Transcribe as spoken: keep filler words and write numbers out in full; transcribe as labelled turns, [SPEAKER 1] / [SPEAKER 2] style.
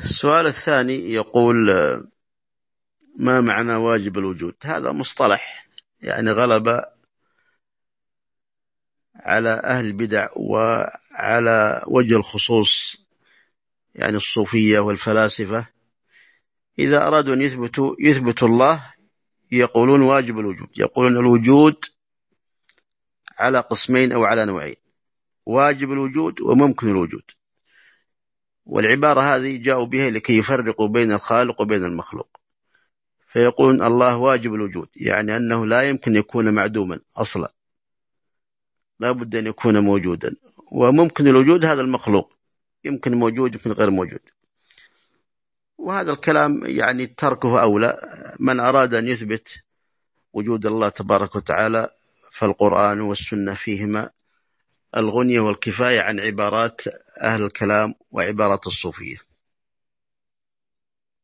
[SPEAKER 1] السؤال الثاني يقول: ما معنى واجب الوجود؟ هذا مصطلح يعني غلب على أهل البدع وعلى وجه الخصوص يعني الصوفية والفلاسفة. إذا أرادوا أن يثبتوا يثبتوا الله يقولون واجب الوجود، يقولون الوجود على قسمين أو على نوعين: واجب الوجود وممكن الوجود. والعبارة هذه جاءوا بها لكي يفرقوا بين الخالق وبين المخلوق، فيقولون الله واجب الوجود يعني أنه لا يمكن يكون معدوما أصلا، لا بد أن يكون موجودا. وممكن الوجود هذا المخلوق، يمكن موجود يمكن غير موجود. وهذا الكلام يعني تركه أولى. من أراد أن يثبت وجود الله تبارك وتعالى فالقرآن والسنة فيهما الغنية والكفاية عن عبارات أهل الكلام وعبارات الصوفية.